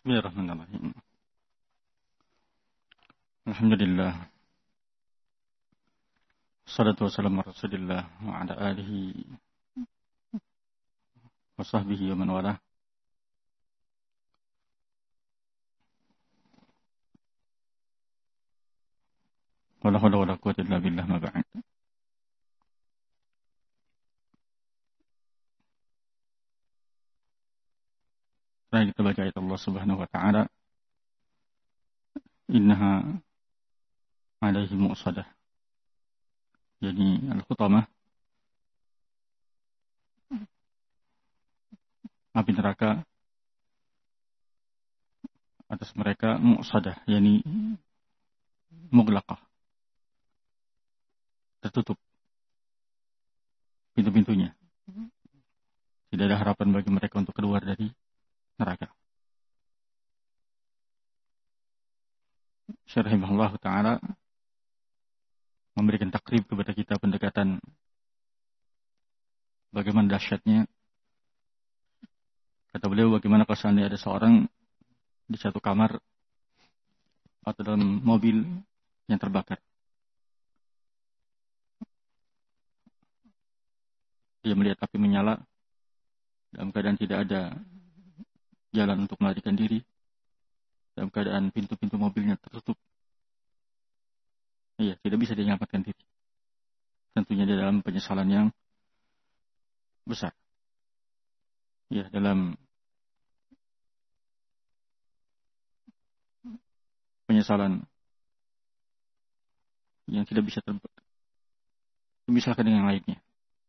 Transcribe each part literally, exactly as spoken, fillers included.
Bismillahirrahmanirrahim. Alhamdulillah. Wassalatu wassalamu ala Rasulillah wa ala alihi wa sahbihi wa man walah. Wala hawla wala quwwata illa billah ma ba'd. Baik, kita baca ayat Allah Subhanahu wa taala. Innaha alaihim mu'sadah. Jadi al-khutamah, api neraka atas mereka mu'sadah, yani mughlaqah, tertutup pintu-pintunya. Tidak ada harapan bagi mereka untuk keluar dari neraka. Syekh rahimahullah ta'ala memberikan takrib kepada kita, pendekatan bagaimana dahsyatnya. Kata beliau, bagaimana kalau seandainya ada seorang di satu kamar atau dalam mobil yang terbakar. Dia melihat api menyala dalam keadaan tidak ada jalan untuk melarikan diri, dalam keadaan pintu-pintu mobilnya tertutup. Iya, tidak bisa dia menyelamatkan diri. Tentunya dia dalam penyesalan yang besar. Iya, dalam penyesalan yang tidak bisa termisalkan dengan yang lainnya.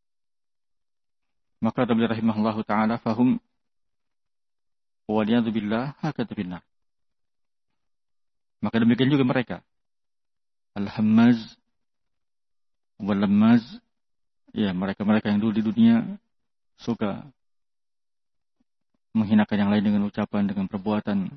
Maka Nabi rahimahullahu ta'ala, fahum waliyadu billah hakatu binnar. Maka demikian juga mereka, al-hammaz wal-lammaz, ya, mereka-mereka yang dulu di dunia suka menghinakan yang lain dengan ucapan, dengan perbuatan,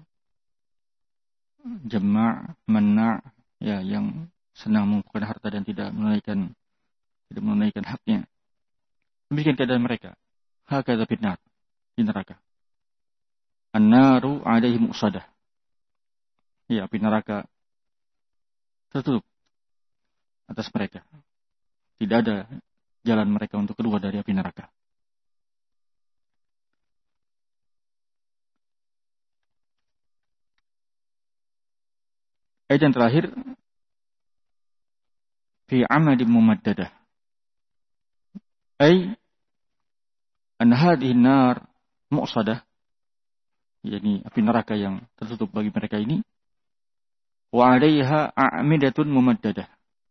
jama', manna', ya, yang senang mengumpulkan harta dan tidak menunaikan tidak menunaikan haknya. Demikian keadaan mereka, hakadha binnar, di neraka. An-naru alaihim mu'sadah. Ya, api neraka tertutup atas mereka. Tidak ada jalan mereka untuk keluar dari api neraka. Ayat yang terakhir, fi amadin mumaddadah. Ay an hadhihi an-nar mu'sadah. Yani api neraka yang tertutup bagi mereka ini, wa 'alaiha a'midatun mumaddadah.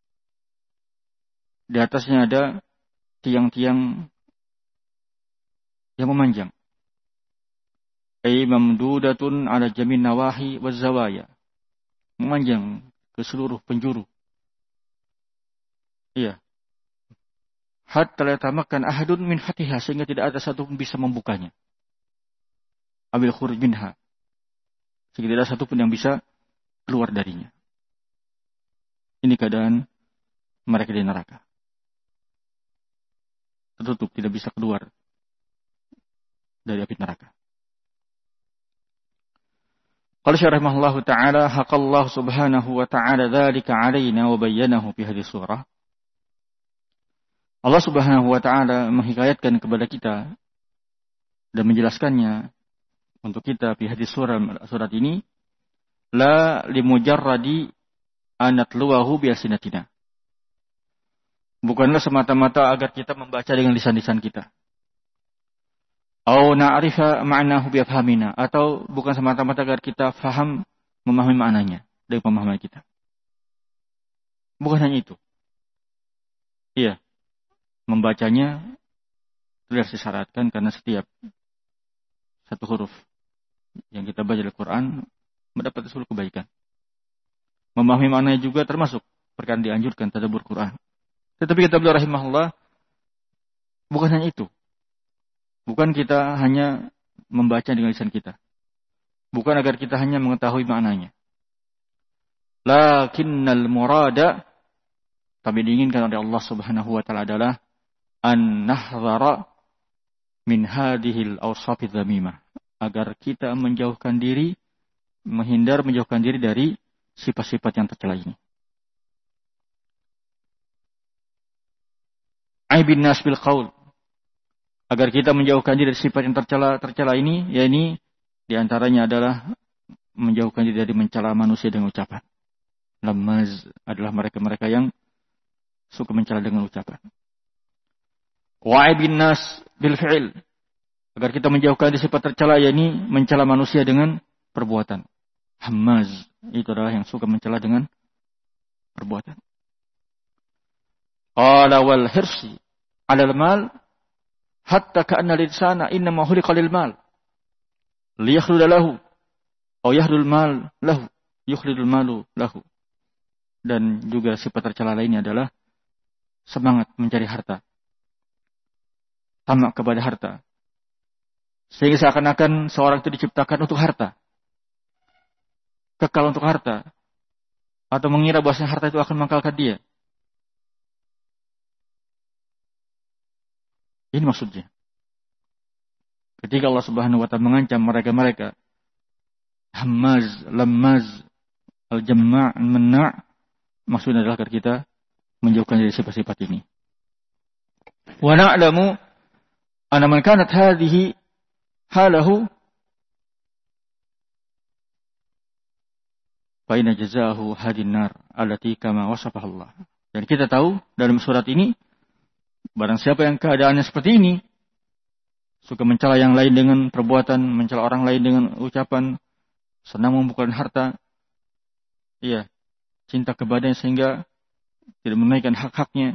Di atasnya ada tiang-tiang yang memanjang. Ay mamdudatun 'ala jamin nawahi waz zawaya. Memanjang ke seluruh penjuru. Iya. Hatta la tamakkan ahadun min fatiha, sehingga tidak ada satu pun bisa membukanya. Abil khuruj minha, sehingga tidak ada satu pun yang bisa keluar darinya. Ini keadaan mereka di neraka. Tertutup, tidak bisa keluar dari api neraka. Qala Syekh rahimahullahu ta'ala, haqallahu subhanahu wa ta'ala dzalika 'alaina wa bayyanahu fi hadhihi surah. Allah subhanahu wa ta'ala menghikayatkan kepada kita dan menjelaskannya untuk kita fi hadis surat surat ini, la limujarradi anatluwahu biasinatina. Bukanlah semata-mata agar kita membaca dengan lisan-lisan kita. Au na'rifa ma'nahu biafhamina, atau bukan semata-mata agar kita faham, memahami maknanya dari pemahaman kita. Bukan hanya itu. Iya. Membacanya tidak disyaratkan, karena setiap satu huruf yang kita baca dari Quran mendapat sepuluh kebaikan. Memahami maknanya juga termasuk perkara dianjurkan tadabbur Quran. Tetapi kata beliau rahimahullah, bukan hanya itu. Bukan kita hanya membaca dengan lisan kita. Bukan agar kita hanya mengetahui maknanya. Lakinnal murada, tapi diinginkan oleh Allah Subhanahu wa taala adalah an nahdhara min hadhil awsafi dzamimah, agar kita menjauhkan diri menghindar, menjauhkan diri dari sifat-sifat yang tercela ini. Aibin nas bil qaul. Agar kita menjauhkan diri dari sifat yang tercela tercela ini, ya ini diantaranya adalah menjauhkan diri dari mencela manusia dengan ucapan. Lamaz adalah mereka-mereka yang suka mencela dengan ucapan. Wa'ibin nas bil fi'il. Agar kita menjauhkan dari sifat tercela, yakni mencela manusia dengan perbuatan. Hamaz itu adalah yang suka mencela dengan perbuatan. Qala wal hirsi 'alal mal hatta ka'anna linsana innama khuliqa lil mal liyakhlud lahu aw yahdul mal lahu yukhlidul malu lahu. Dan juga sifat tercela lainnya adalah semangat mencari harta, tamak kepada harta, sehingga seakan-akan seorang itu diciptakan untuk harta, kekal untuk harta, atau mengira bahwa harta itu akan mengkalkan dia. Ini maksudnya. Ketika Allah Subhanahu wa taala mengancam mereka-mereka hammaz, lamaz, al-jamma', al-manna', maksudnya adalah agar kita menjauhkan dari sifat-sifat ini. Wa na'lamu anna man kanat hadhihi halahu fa inna jazaahu hadin nar allati kama wasafaha Allah. Dan kita tahu dalam surat ini, barang siapa yang keadaannya seperti ini, suka mencela yang lain dengan perbuatan, mencela orang lain dengan ucapan, senang mengumpulkan harta, iya, cinta kepadanya sehingga tidak menunaikan hak-haknya,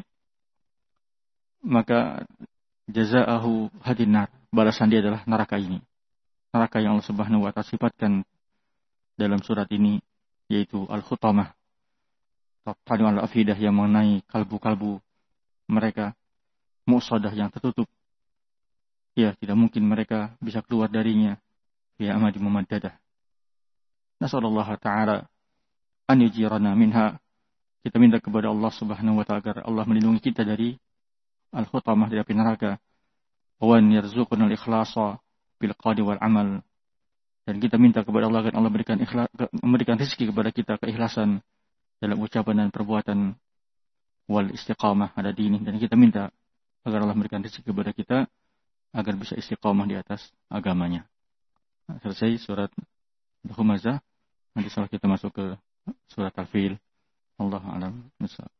maka jazaahu hadinar, balasan dia adalah neraka ini. Neraka yang Allah Subhanahu wa taala sifatkan dalam surat ini, yaitu al-khutamah, taqalu al-afidah, yang mengenai kalbu-kalbu mereka, mu'sadah yang tertutup. Ya, tidak mungkin mereka bisa keluar darinya. Ya amadi mumaddadah. Nasallallahu ta'ala an yujirana minha. Kita minta kepada Allah Subhanahu wa ta'ala agar Allah melindungi kita dari al-khutamah, dari api neraka. Wa an yarzuqna al-ikhlasa bil qawli wal amal. Dan kita minta kepada Allah agar Allah memberikan ikhlas, memberikan rezeki kepada kita keikhlasan dalam ucapan dan perbuatan, wal istiqamah ala dini. Dan kita minta agar Allah memberikan rezeki kepada kita agar bisa istiqamah di atas agamanya. Nah, selesai surat Al-Humazah. Nanti setelah kita masuk ke surat Al-Fil. Allahu a'lam.